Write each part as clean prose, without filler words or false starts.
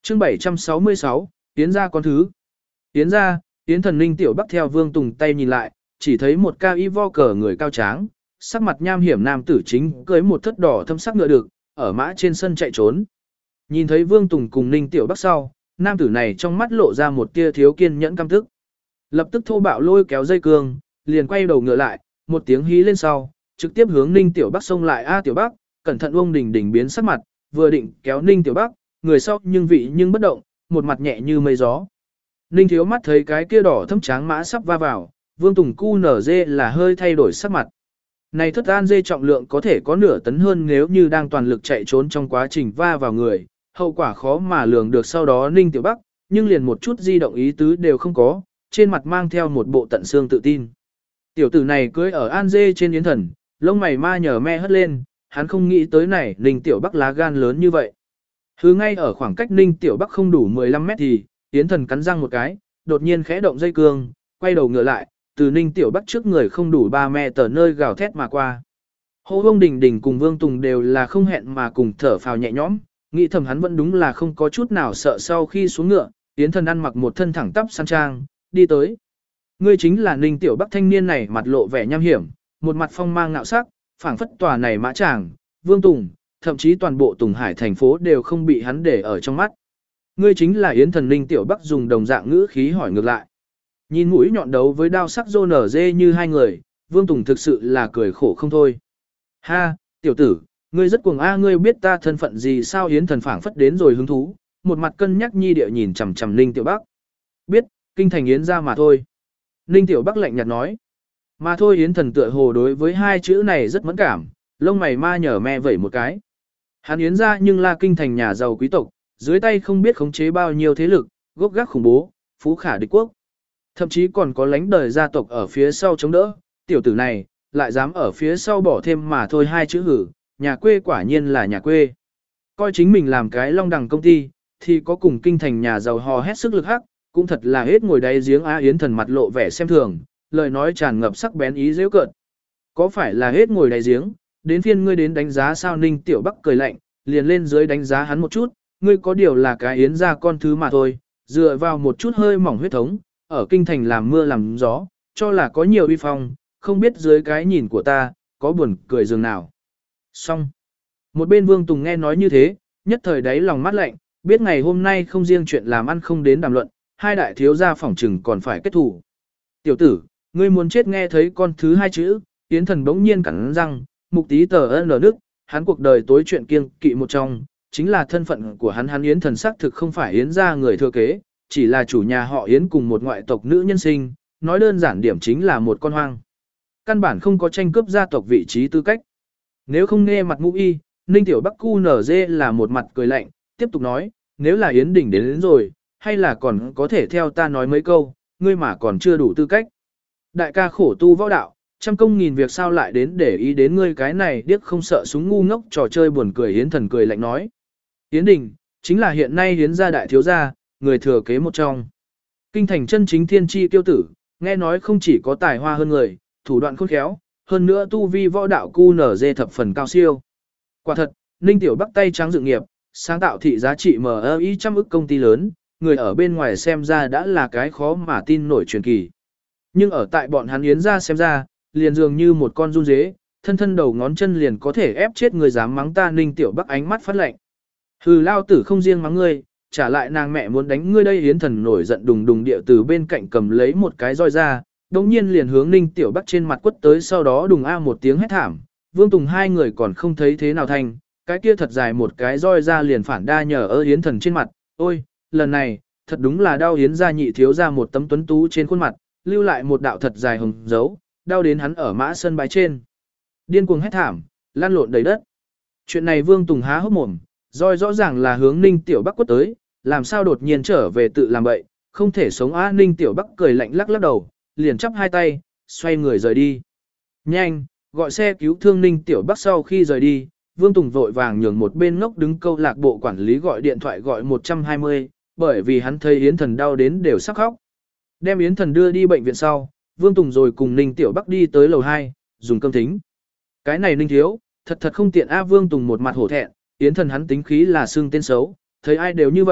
Chương 766, Yến gia con thứ. Yến gia, Yến thần Ninh Tiểu Bắc theo Vương Tùng tay nhìn lại, chỉ thấy một cao y vo cờ người cao tráng, sắc mặt nham hiểm nam tử chính cưới một thất đỏ thâm sắc ngựa được, ở mã trên sân chạy trốn. Nhìn thấy Vương Tùng cùng Ninh Tiểu Bắc sau, nam tử này trong mắt lộ ra một tia thiếu kiên nhẫn căm tức. Lập tức thô bạo lôi kéo dây cương, liền quay đầu ngựa lại, một tiếng hí lên sau, trực tiếp hướng Ninh Tiểu Bắc xông lại. A Tiểu Bắc, cẩn thận. Ông Đình Đình biến sắc mặt, vừa định kéo Ninh Tiểu Bắc, người sau nhưng vị nhưng bất động, một mặt nhẹ như mây gió. Ninh Thiếu mắt thấy cái kia đỏ thâm tráng mã sắp va vào, Vương Tùng cu nở dê là hơi thay đổi sắc mặt. Này thất an dê trọng lượng có thể có nửa tấn hơn, nếu như đang toàn lực chạy trốn trong quá trình va vào người, hậu quả khó mà lường được. Sau đó Ninh Tiểu Bắc, nhưng liền một chút di động ý tứ đều không có, trên mặt mang theo một bộ tận xương tự tin. Tiểu tử này cưới ở an dê trên Yến thần, lông mày ma nhờ me hất lên, hắn không nghĩ tới này Ninh Tiểu Bắc lá gan lớn như vậy. Thứ ngay ở khoảng cách Ninh Tiểu Bắc không đủ 15 mét thì, Yến thần cắn răng một cái, đột nhiên khẽ động dây cương, quay đầu ngựa lại, từ Ninh Tiểu Bắc trước người không đủ 3 mét tờ nơi gào thét mà qua. Hồ Vương Đình Đình cùng Vương Tùng đều là không hẹn mà cùng thở phào nhẹ nhõm, nghĩ thầm hắn vẫn đúng là không có chút nào sợ. Sau khi xuống ngựa, Yến thần ăn mặc một thân thẳng tắp sang trang, đi tới. Ngươi chính là Ninh Tiểu Bắc. Thanh niên này mặt lộ vẻ nham hiểm, một mặt phong mang ngạo sắc, phảng phất tòa này mã tràng, Vương Tùng, thậm chí toàn bộ Tùng Hải thành phố đều không bị hắn để ở trong mắt. Ngươi chính là Yến thần. Ninh Tiểu Bắc dùng đồng dạng ngữ khí hỏi ngược lại. Nhìn mũi nhọn đấu với đao sắc rô nở dê như hai người, Vương Tùng thực sự là cười khổ không thôi. Ha, tiểu tử, ngươi rất cuồng a, ngươi biết ta thân phận gì sao? Yến thần phảng phất đến rồi hứng thú, một mặt cân nhắc nhi địa nhìn chằm chằm Ninh Tiểu Bắc. Biết, kinh thành Yến ra mà thôi. Ninh Tiểu Bắc lạnh nhạt nói. Mà thôi. Yến thần tựa hồ đối với hai chữ này rất mẫn cảm, lông mày ma nhở me vẩy một cái. Hắn Yến ra nhưng là kinh thành nhà giàu quý tộc, dưới tay không biết khống chế bao nhiêu thế lực, gốc gác khủng bố, phú khả địch quốc. Thậm chí còn có lãnh đời gia tộc ở phía sau chống đỡ, tiểu tử này, lại dám ở phía sau bỏ thêm mà thôi hai chữ hử, nhà quê quả nhiên là nhà quê. Coi chính mình làm cái long đằng công ty, thì có cùng kinh thành nhà giàu hò hết sức lực hắc, cũng thật là hết ngồi đáy giếng. Á Yến thần mặt lộ vẻ xem thường, lời nói tràn ngập sắc bén ý giễu cợt. Có phải là hết ngồi đáy giếng, đến phiên ngươi đến đánh giá sao? Ninh Tiểu Bắc cười lạnh, liền lên dưới đánh giá hắn một chút, ngươi có điều là cái Yến gia con thứ mà thôi, dựa vào một chút hơi mỏng huyết thống, ở kinh thành làm mưa làm gió, cho là có nhiều uy phong, không biết dưới cái nhìn của ta, có buồn cười dường nào. Xong. Một bên Vương Tùng nghe nói như thế, nhất thời đáy lòng mát lạnh, biết ngày hôm nay không riêng chuyện làm ăn không đến đàm luận, hai đại thiếu gia phỏng trừng còn phải kết thủ. Tiểu tử, ngươi muốn chết. Nghe thấy con thứ hai chữ, Yến thần bỗng nhiên cắn răng, mục tí tờ ân lờ nước, hắn cuộc đời tối chuyện kiêng kỵ một trong, chính là thân phận của hắn. Hắn Yến thần xác thực không phải Yến gia người thừa kế, chỉ là chủ nhà họ Yến cùng một ngoại tộc nữ nhân sinh, nói đơn giản điểm chính là một con hoang. Căn bản không có tranh cướp gia tộc vị trí tư cách. Nếu không nghe mặt ngũ y, Ninh Tiểu Bắc cu nở dê là một mặt cười lạnh, tiếp tục nói, nếu là Yến Đình đến rồi, hay là còn có thể theo ta nói mấy câu, ngươi mà còn chưa đủ tư cách. Đại ca khổ tu võ đạo, trăm công nghìn việc sao lại đến để ý đến ngươi cái này điếc không sợ súng ngu ngốc trò chơi buồn cười. Yến thần cười lạnh nói. Yến Đình, chính là hiện nay Yến gia đại thiếu gia, người thừa kế một trong. Kinh thành chân chính thiên chi tiêu tử, nghe nói không chỉ có tài hoa hơn người, thủ đoạn khôn khéo, hơn nữa tu vi võ đạo cu nở dê thập phần cao siêu. Quả thật, Ninh Tiểu Bắc tay trắng dự nghiệp, sáng tạo thị giá trị MI trăm ức công ty lớn, người ở bên ngoài xem ra đã là cái khó mà tin nổi truyền kỳ. Nhưng ở tại bọn hắn Yến ra xem ra, liền dường như một con run dế, thân thân đầu ngón chân liền có thể ép chết người. Dám mắng ta? Ninh Tiểu Bắc ánh mắt phát lạnh. Hừ, lao tử không riêng mắng ngươi, trả lại nàng mẹ muốn đánh ngươi đây. Yến thần nổi giận đùng đùng địa từ bên cạnh cầm lấy một cái roi ra, đồng nhiên liền hướng Ninh Tiểu Bắc trên mặt quất tới, sau đó đùng a một tiếng hét thảm. Vương Tùng hai người còn không thấy thế nào thành, cái kia thật dài một cái roi ra liền phản đa nhờ ở Yến thần trên mặt. Ôi, lần này, thật đúng là đau. Yến gia nhị thiếu ra một tấm tuấn tú trên khuôn mặt, lưu lại một đạo thật dài hồng dấu, đau đến hắn ở mã sân bái trên. Điên cuồng hét thảm, lăn lộn đầy đất. Chuyện này Vương Tùng há hốc mồm, roi rõ ràng là hướng Ninh Tiểu Bắc quất tới, làm sao đột nhiên trở về tự làm bậy, không thể sống á. Ninh Tiểu Bắc cười lạnh lắc lắc đầu, liền chắp hai tay, xoay người rời đi. Nhanh, gọi xe cứu thương. Ninh Tiểu Bắc sau khi rời đi, Vương Tùng vội vàng nhường một bên ngốc đứng câu lạc bộ quản lý gọi điện thoại gọi 120, bởi vì hắn thấy Yến thần đau đến đều sắp khóc. Đem Yến thần đưa đi bệnh viện sau, Vương Tùng rồi cùng Ninh Tiểu Bắc đi tới lầu 2, dùng cơm thính. Cái này Ninh thiếu, thật không tiện a. Vương Tùng một mặt hổ thẹn, Yến thần hắn tính khí là xưng tên xấu, thấy ai đều như vậy,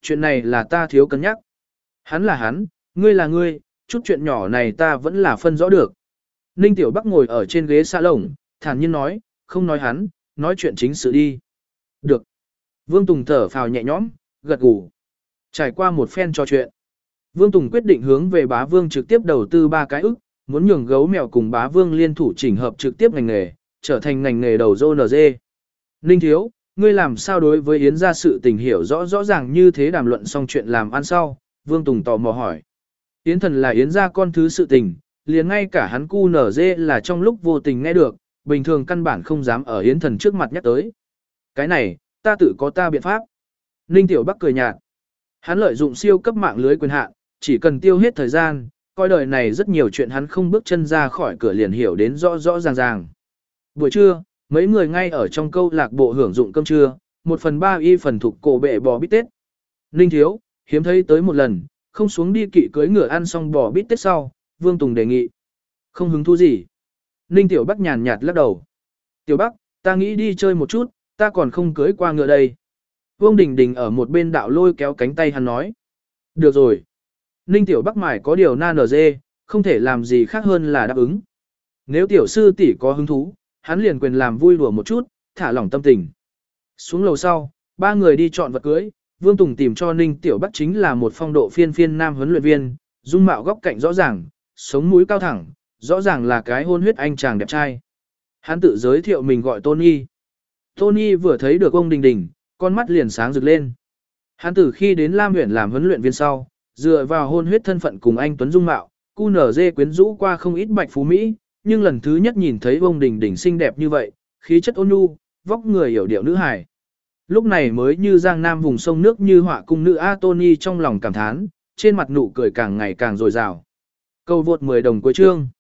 chuyện này là ta thiếu cân nhắc. Hắn là hắn, ngươi là ngươi, chút chuyện nhỏ này ta vẫn là phân rõ được. Ninh Tiểu Bắc ngồi ở trên ghế xa lồng, thản nhiên nói, không nói hắn, nói chuyện chính sự đi. Được. Vương Tùng thở phào nhẹ nhõm, gật gù. Trải qua một phen trò chuyện, Vương Tùng quyết định hướng về Bá Vương trực tiếp đầu tư 3 cái ức, muốn nhường gấu mèo cùng Bá Vương liên thủ chỉnh hợp trực tiếp ngành nghề, trở thành ngành nghề đầu RNG. Ninh Thiếu, ngươi làm sao đối với Yến gia sự tình hiểu rõ ràng như thế, đàm luận xong chuyện làm ăn sau, Vương Tùng tò mò hỏi. Yến Thần là Yến gia con thứ sự tình, liền ngay cả hắn cu nở dê là trong lúc vô tình nghe được, bình thường căn bản không dám ở Yến Thần trước mặt nhắc tới. Cái này, ta tự có ta biện pháp. Ninh Tiểu Bắc cười nhạt. Hắn lợi dụng siêu cấp mạng lưới quyền hạn, chỉ cần tiêu hết thời gian, coi đời này rất nhiều chuyện hắn không bước chân ra khỏi cửa liền hiểu đến rõ ràng. Buổi trưa, mấy người ngay ở trong câu lạc bộ hưởng dụng cơm trưa, 1/3 y phần thuộc cổ bệ bò bít tết. Ninh Thiếu, hiếm thấy tới một lần, không xuống đi kỵ cưới ngựa ăn xong bò bít tết sau, Vương Tùng đề nghị. Không hứng thú gì. Ninh Tiểu Bắc nhàn nhạt lắc đầu. Tiểu Bắc, ta nghĩ đi chơi một chút, ta còn không cưới qua ngựa đây. Vương Đình Đình ở một bên đạo lôi kéo cánh tay hắn nói. Được rồi. Ninh Tiểu Bắc mải có điều nan ở dê, không thể làm gì khác hơn là đáp ứng. Nếu tiểu sư tỷ có hứng thú, hắn liền quyền làm vui đùa một chút, thả lỏng tâm tình. Xuống lầu sau, 3 người đi chọn vật cưới, Vương Tùng tìm cho Ninh Tiểu Bắc chính là một phong độ phiên nam huấn luyện viên, dung mạo góc cạnh rõ ràng, sống mũi cao thẳng, rõ ràng là cái hôn huyết anh chàng đẹp trai. Hắn tự giới thiệu mình gọi Tony. Tony vừa thấy được ông Đình Đình, con mắt liền sáng rực lên. Hắn từ khi đến Lam Huyện làm huấn luyện viên sau, dựa vào hôn huyết thân phận cùng anh Tuấn dung mạo, QNZ quyến rũ qua không ít bạch phú Mỹ, nhưng lần thứ nhất nhìn thấy ông Đình Đình xinh đẹp như vậy, khí chất ôn nhu, vóc người hiểu điệu nữ hài. Lúc này mới như giang nam vùng sông nước như họa cung nữ A Tony trong lòng cảm thán, trên mặt nụ cười càng ngày càng dồi dào. Câu vượt 10 đồng cuối chương.